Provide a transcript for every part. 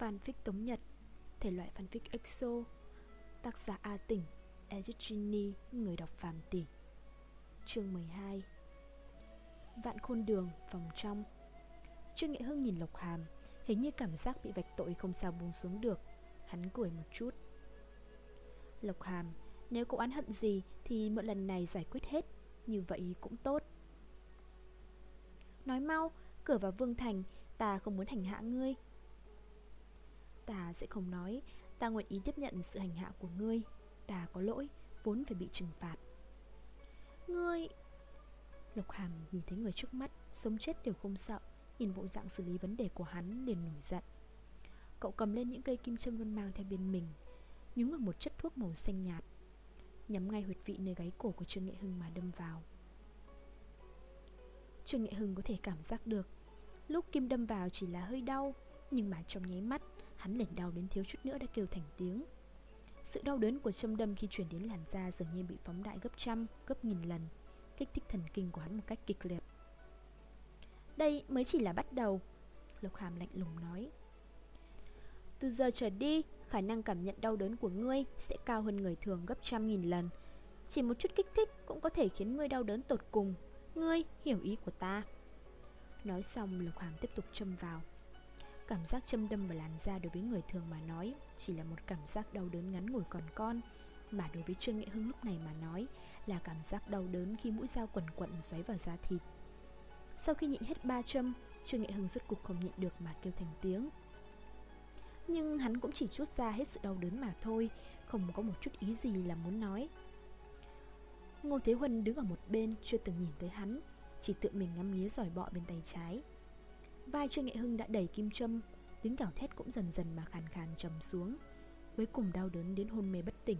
Fanfic Tống Nhật, thể loại fanfic EXO. Tác giả A Tỉnh, Egini, người đọc Phàm Tỷ. Chương 12. Vạn Khôn Đường, phòng trong. Trương Nghệ Hưng nhìn Lộc Hàm, hình như cảm giác bị vạch tội không sao buông xuống được. Hắn cười một chút. Lộc Hàm, nếu cậu oán hận gì thì mượn lần này giải quyết hết, như vậy cũng tốt. Nói mau, cửa vào Vương Thành, ta không muốn hành hạ ngươi. Ta sẽ không nói, ta nguyện ý tiếp nhận sự hành hạ của ngươi. Ta có lỗi, vốn phải bị trừng phạt. Ngươi... Lộc Hàm nhìn thấy người trước mắt, sống chết đều không sợ. Nhìn bộ dạng xử lý vấn đề của hắn liền nổi giận. Cậu cầm lên những cây kim châm luôn mang theo bên mình, nhúng vào một chất thuốc màu xanh nhạt, nhắm ngay huyệt vị nơi gáy cổ của Trương Nghệ Hưng mà đâm vào. Trương Nghệ Hưng có thể cảm giác được lúc kim đâm vào chỉ là hơi đau, nhưng mà trong nháy mắt hắn liền đau đến thiếu chút nữa đã kêu thành tiếng. Sự đau đớn của châm đâm khi chuyển đến làn da dường như bị phóng đại gấp trăm, gấp nghìn lần, kích thích thần kinh của hắn một cách kịch liệt. Đây mới chỉ là bắt đầu, Lộc Hàm lạnh lùng nói. Từ giờ trở đi, khả năng cảm nhận đau đớn của ngươi sẽ cao hơn người thường gấp trăm nghìn lần. Chỉ một chút kích thích cũng có thể khiến ngươi đau đớn tột cùng. Ngươi hiểu ý của ta. Nói xong, Lộc Hàm tiếp tục châm vào. Cảm giác châm đâm vào làn da đối với người thường mà nói chỉ là một cảm giác đau đớn ngắn ngủi còn con, mà đối với Trương Nghệ Hưng lúc này mà nói là cảm giác đau đớn khi mũi dao quằn quặn xoáy vào da thịt. Sau khi nhịn hết 3 châm, Trương Nghệ Hưng rốt cuộc không nhịn được mà kêu thành tiếng. Nhưng hắn cũng chỉ trút ra hết sự đau đớn mà thôi, không có một chút ý gì là muốn nói. Ngô Thế Huân đứng ở một bên chưa từng nhìn tới hắn, chỉ tự mình ngắm nghía giỏi bọ bên tay trái. Vai Trương Nghệ Hưng đã đầy kim châm, tiếng gào thét cũng dần dần mà khàn khàn trầm xuống, cuối cùng đau đớn đến hôn mê bất tỉnh.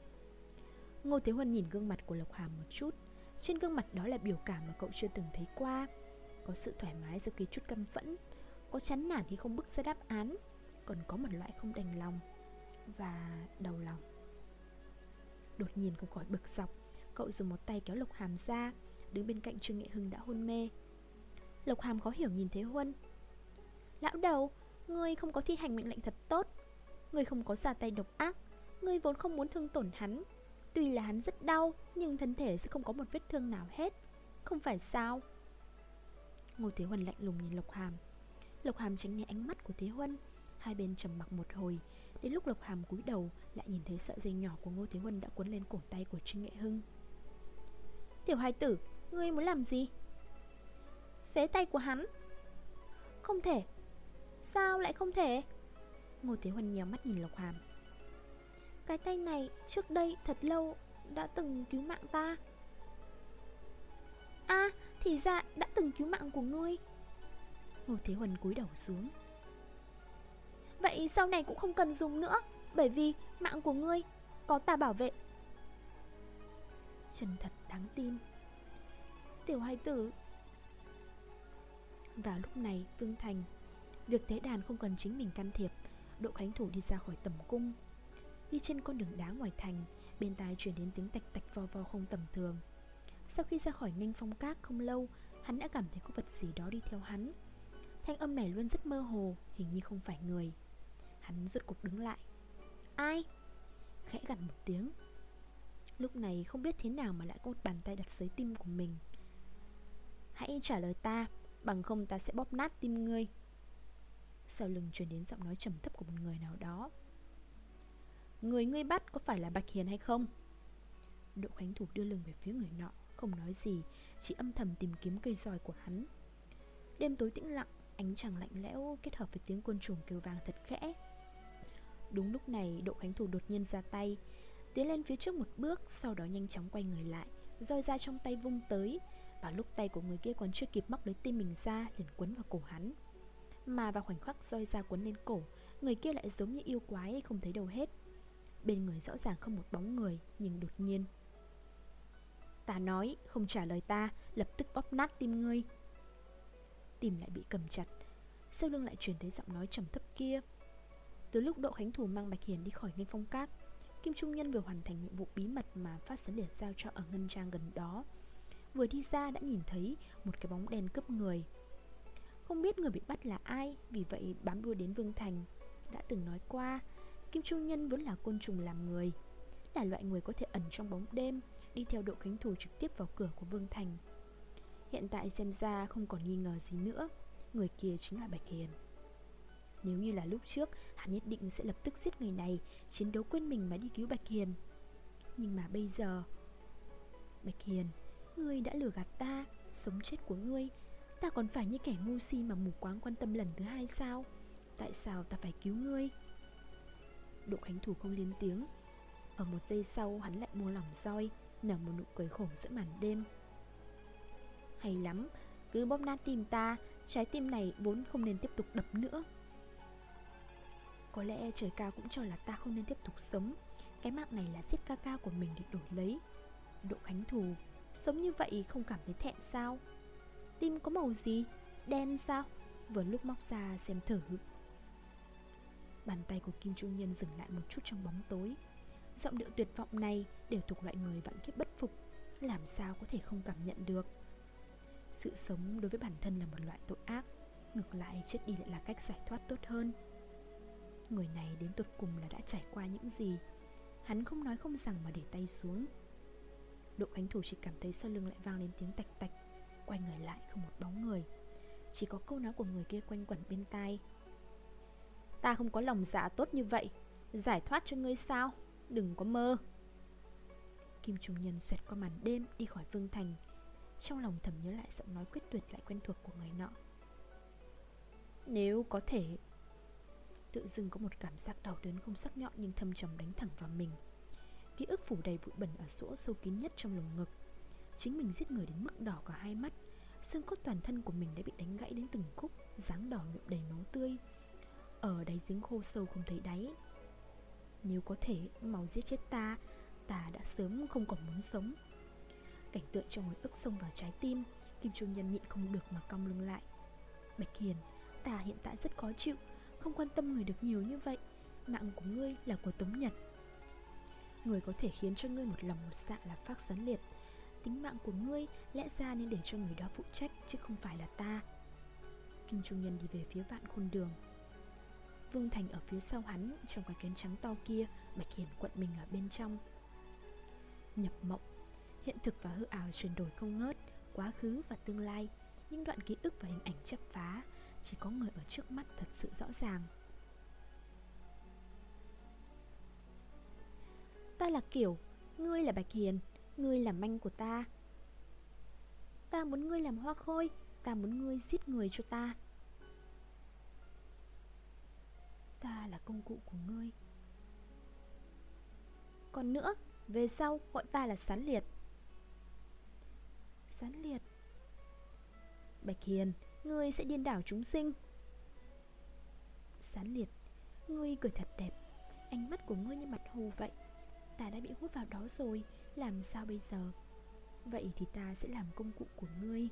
Ngô Thế Huân nhìn gương mặt của Lộc Hàm một chút. Trên gương mặt đó là biểu cảm mà cậu chưa từng thấy qua. Có sự thoải mái sau khi chút căm phẫn, có chán nản khi không bứt ra đáp án, còn có một loại không đành lòng và đau lòng. Đột nhiên không khỏi bực dọc, cậu dùng một tay kéo Lộc Hàm ra, đứng bên cạnh Trương Nghệ Hưng đã hôn mê. Lộc Hàm khó hiểu nhìn Thế Huân. Lão đầu, ngươi không có thi hành mệnh lệnh thật tốt. Ngươi không có ra tay độc ác. Ngươi vốn không muốn thương tổn hắn. Tuy là hắn rất đau, nhưng thân thể sẽ không có một vết thương nào hết, không phải sao? Ngô Thế Huân lạnh lùng nhìn Lộc Hàm. Lộc Hàm tránh né ánh mắt của Thế Huân. Hai bên trầm mặc một hồi. Đến lúc Lộc Hàm cúi đầu, lại nhìn thấy sợi dây nhỏ của Ngô Thế Huân đã quấn lên cổ tay của Trương Nghệ Hưng. Tiểu hài tử, ngươi muốn làm gì? Phế tay của hắn. Không thể. Sao lại không thể? Ngô Thế Huân nhéo mắt nhìn Lộc Hàm. Cái tay này trước đây thật lâu đã từng cứu mạng ta. À, thì ra đã từng cứu mạng của ngươi. Ngô Thế Huân cúi đầu xuống. Vậy sau này cũng không cần dùng nữa, bởi vì mạng của ngươi có ta bảo vệ. Chân thật đáng tin. Tiểu hài tử. Vào lúc này, Vương Thành, việc tế đàn không cần chính mình can thiệp. Đỗ Khánh Thủ đi ra khỏi tẩm cung. Đi trên con đường đá ngoài thành, bên tai truyền đến tiếng tạch tạch vo vo không tầm thường. Sau khi ra khỏi Nghênh Phong Các không lâu, hắn đã cảm thấy có vật gì đó đi theo hắn. Thanh âm này luôn rất mơ hồ, hình như không phải người. Hắn rốt cuộc đứng lại. Ai? Khẽ gằn một tiếng. Lúc này không biết thế nào mà lại có một bàn tay đặt dưới tim của mình. Hãy trả lời ta, bằng không ta sẽ bóp nát tim ngươi. Sau lưng truyền đến giọng nói trầm thấp của một người nào đó. Người ngươi bắt có phải là Bạch Hiền hay không? Đỗ Khánh Thủ đưa lưng về phía người nọ, không nói gì, chỉ âm thầm tìm kiếm cây roi của hắn. Đêm tối tĩnh lặng, ánh trăng lạnh lẽo kết hợp với tiếng côn trùng kêu vang thật khẽ. Đúng lúc này, Đỗ Khánh Thủ đột nhiên ra tay, tiến lên phía trước một bước, sau đó nhanh chóng quay người lại, roi ra trong tay vung tới. Vào lúc tay của người kia còn chưa kịp móc lấy tim mình ra, liền quấn vào cổ hắn. Mà vào khoảnh khắc roi ra quấn lên cổ, người kia lại giống như yêu quái không thấy đâu hết. Bên người rõ ràng không một bóng người, nhưng đột nhiên. Ta nói, không trả lời ta, lập tức bóp nát tim ngươi. Tim lại bị cầm chặt. Sau lưng lại truyền thấy giọng nói trầm thấp kia. Từ lúc Đỗ Khánh Thủ mang Bạch Hiền đi khỏi Nghênh Phong Các, Kim Trung Nhân vừa hoàn thành nhiệm vụ bí mật mà Phát Sấn Liệt giao cho ở ngân trang gần đó. Vừa đi ra đã nhìn thấy một cái bóng đen cướp người. Không biết người bị bắt là ai, vì vậy bám đuôi đến Vương Thành. đã từng nói qua, Kim Chu Nhân vốn là côn trùng làm người, là loại người có thể ẩn trong bóng đêm, đi theo Độ Khánh Thủ trực tiếp vào cửa của Vương Thành. Hiện tại xem ra không còn nghi ngờ gì nữa, người kia chính là Bạch Hiền. Nếu như là lúc trước, hắn nhất định sẽ lập tức giết người này, chiến đấu quên mình mà đi cứu Bạch Hiền. Nhưng mà bây giờ, Bạch Hiền, ngươi đã lừa gạt ta, sống chết của ngươi, ta còn phải như kẻ ngu si mà mù quáng quan tâm lần thứ hai sao? Tại sao ta phải cứu ngươi? Độ Khánh Thủ không lên tiếng. Ở một giây sau hắn lại buông lỏng roi, nở một nụ cười khổ giữa màn đêm. Hay lắm, cứ bóp nát tim ta, trái tim này vốn không nên tiếp tục đập nữa. Có lẽ trời cao cũng cho là ta không nên tiếp tục sống. Cái mạng này là giết ca ca của mình để đổi lấy. Độ Khánh Thủ, sống như vậy không cảm thấy thẹn sao? Tim có màu gì? Đen sao? Vừa lúc móc ra xem thử. Bàn tay của Kim Chu Nhân dừng lại một chút trong bóng tối. Giọng điệu tuyệt vọng này đều thuộc loại người vạn kiếp bất phục, làm sao có thể không cảm nhận được. Sự sống đối với bản thân là một loại tội ác, ngược lại chết đi lại là cách giải thoát tốt hơn. Người này đến tột cùng là đã trải qua những gì? Hắn không nói không rằng mà để tay xuống. Độ Khánh Thủ chỉ cảm thấy sau lưng lại vang lên tiếng tạch tạch. Quay người lại không một bóng người, chỉ có câu nói của người kia quanh quẩn bên tai. Ta không có lòng dạ tốt như vậy, giải thoát cho ngươi sao? Đừng có mơ. Kim Trung Nhân xoẹt qua màn đêm đi khỏi Vương Thành. Trong lòng thầm nhớ lại giọng nói quyết tuyệt lại quen thuộc của người nọ. Nếu có thể. Tự dưng có một cảm giác đau đớn không sắc nhọn nhưng thâm trầm đánh thẳng vào mình. Ký ức phủ đầy bụi bẩn ở chỗ sâu kín nhất trong lồng ngực. Chính mình giết người đến mức đỏ cả hai mắt. Xương cốt toàn thân của mình đã bị đánh gãy đến từng khúc, dáng đỏ nhuộm đầy máu tươi. Ở đáy giếng khô sâu không thấy đáy. Nếu có thể mau giết chết ta, ta đã sớm không còn muốn sống. Cảnh tượng trong hồi ức xông vào trái tim. Kim Trung Nhân nhịn không được mà cong lưng lại. Bạch Hiền, ta hiện tại rất khó chịu, không quan tâm người được nhiều như vậy. Mạng của ngươi là của Tống Nhật. Người có thể khiến cho ngươi một lòng một dạ là Phác Gián Liệt. Tính mạng của ngươi lẽ ra nên để cho người đó phụ trách, chứ không phải là ta. Kim Trung Nhân đi về phía Vạn Khôn Đường. Vương Thành ở phía sau hắn, trong cái kén trắng to kia. Bạch Hiền quận mình ở bên trong. Nhập mộng, hiện thực và hư ảo chuyển đổi không ngớt, quá khứ và tương lai. Những đoạn ký ức và hình ảnh chắp phá, chỉ có người ở trước mắt thật sự rõ ràng. Ta là Kiểu, ngươi là Bạch Hiền, ngươi là manh của ta. Ta muốn ngươi làm hoa khôi, ta muốn ngươi giết người cho ta. Ta là công cụ của ngươi. Còn nữa, về sau gọi ta là Sán Liệt. Sán Liệt. Bạch Hiền, ngươi sẽ điên đảo chúng sinh. Sán Liệt, ngươi cười thật đẹp, ánh mắt của ngươi như mặt hồ vậy. Ta đã bị hút vào đó rồi, làm sao bây giờ? Vậy thì ta sẽ làm công cụ của ngươi.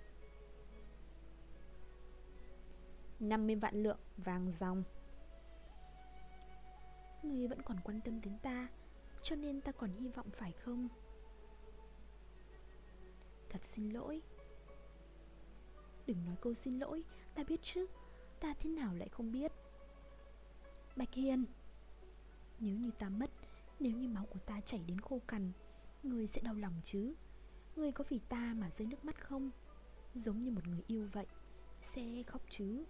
50 vạn lượng vàng ròng. Ngươi vẫn còn quan tâm đến ta, cho nên ta còn hy vọng phải không? Thật xin lỗi. Đừng nói câu xin lỗi, ta biết chứ. Ta thế nào lại không biết. Bạch Hiền, nếu như ta mất, nếu như máu của ta chảy đến khô cằn, ngươi sẽ đau lòng chứ? Ngươi có vì ta mà rơi nước mắt không? Giống như một người yêu vậy, sẽ khóc chứ?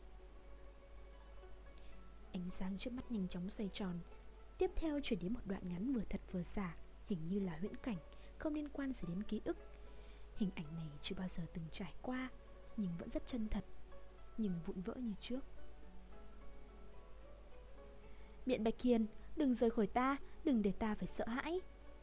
Ánh sáng trước mắt nhanh chóng xoay tròn. Tiếp theo chuyển đến một đoạn ngắn vừa thật vừa giả, hình như là huyễn cảnh, không liên quan gì đến ký ức. Hình ảnh này chưa bao giờ từng trải qua, nhưng vẫn rất chân thật, nhưng vụn vỡ như trước. Miện Bạch Hiền, đừng rời khỏi ta, đừng để ta phải sợ hãi.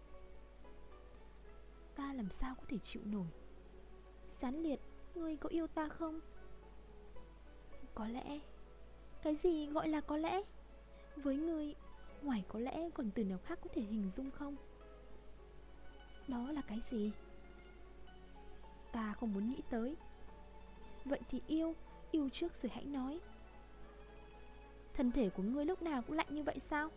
Ta làm sao có thể chịu nổi. Sán Liệt, ngươi có yêu ta không? Có lẽ. Cái gì gọi là có lẽ? Với ngươi, ngoài có lẽ còn từ nào khác có thể hình dung không? Đó là cái gì? Ta không muốn nghĩ tới. Vậy thì yêu trước rồi hãy nói. Thân thể của ngươi lúc nào cũng lạnh như vậy sao?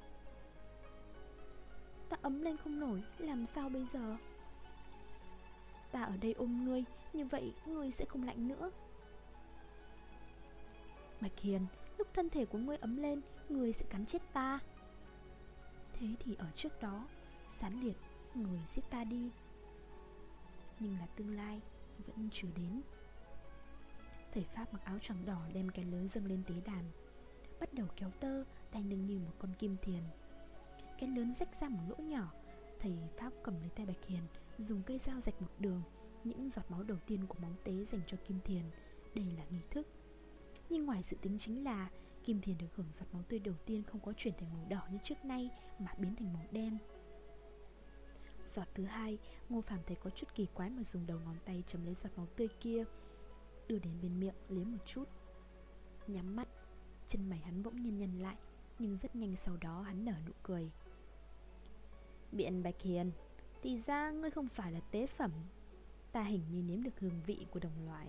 Ta ấm lên không nổi, làm sao bây giờ? Ta ở đây ôm ngươi, như vậy ngươi sẽ không lạnh nữa. Bạch Hiền, lúc thân thể của ngươi ấm lên, ngươi sẽ cắn chết ta. Thế thì ở trước đó, Sán Liệt, người giết ta đi. Nhưng là tương lai vẫn chưa đến. Thầy Pháp mặc áo choàng đỏ đem kén lớn dâng lên tế đàn, bắt đầu kéo tơ, tay nâng như một con kim thiền. Kén lớn rách ra một lỗ nhỏ. Thầy Pháp cầm lấy tay Bạch Hiền, dùng cây dao rạch một đường những giọt máu đầu tiên của móng tế dành cho kim thiền. Đây là nghi thức. Nhưng ngoài dự tính chính là kim thiền được hưởng giọt máu tươi đầu tiên không có chuyển thành màu đỏ như trước nay, mà biến thành màu đen. Giọt thứ hai, Ngô Phàm thấy có chút kỳ quái mà dùng đầu ngón tay chấm lấy giọt máu tươi kia, đưa đến bên miệng liếm một chút. Nhắm mắt, chân mày hắn bỗng nhiên nhăn lại, nhưng rất nhanh sau đó hắn nở nụ cười. Biện Bạch Hiền, thì ra ngươi không phải là tế phẩm. Ta hình như nếm được hương vị của đồng loại.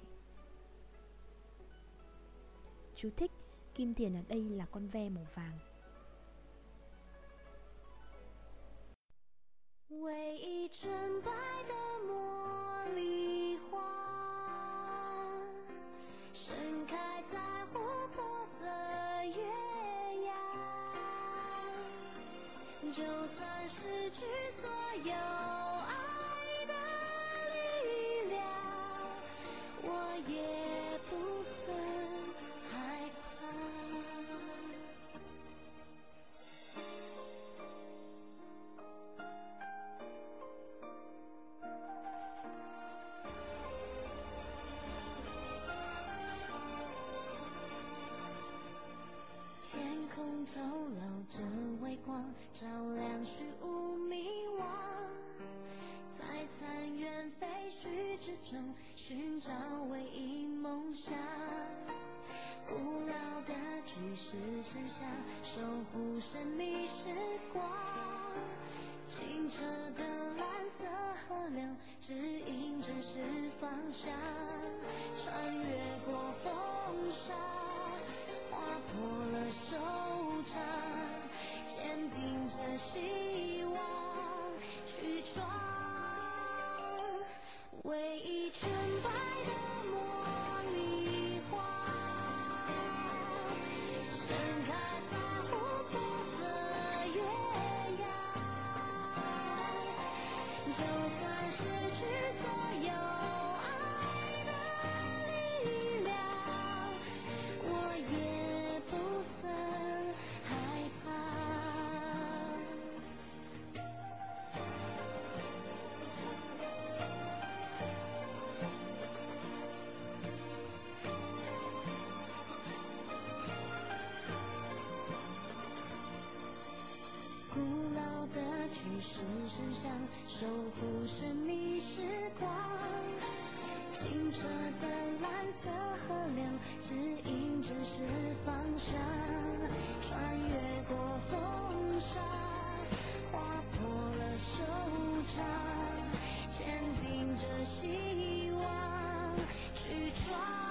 Chú thích: kim thiền ở đây là con ve màu vàng. 唯一纯白的茉莉花，盛开在琥珀色月牙。就算失去所有爱的力量，我也不曾害怕。天空透露着微光，照亮虚无迷惘，在残垣废墟之中寻找唯一梦想。古老的巨石神像守护神秘时光，清澈的蓝色河流指引真实方向，穿越过风沙，划破了手掌，坚定着希望去闯。唯一纯白的茉莉花，盛开在琥珀色月牙。就算失去所有爱的力量，我也不曾害怕。古老的巨石神像守护神秘时光，清澈的蓝色河流指引真实方向，穿越过风沙，划破了手掌，坚定着希望去闯。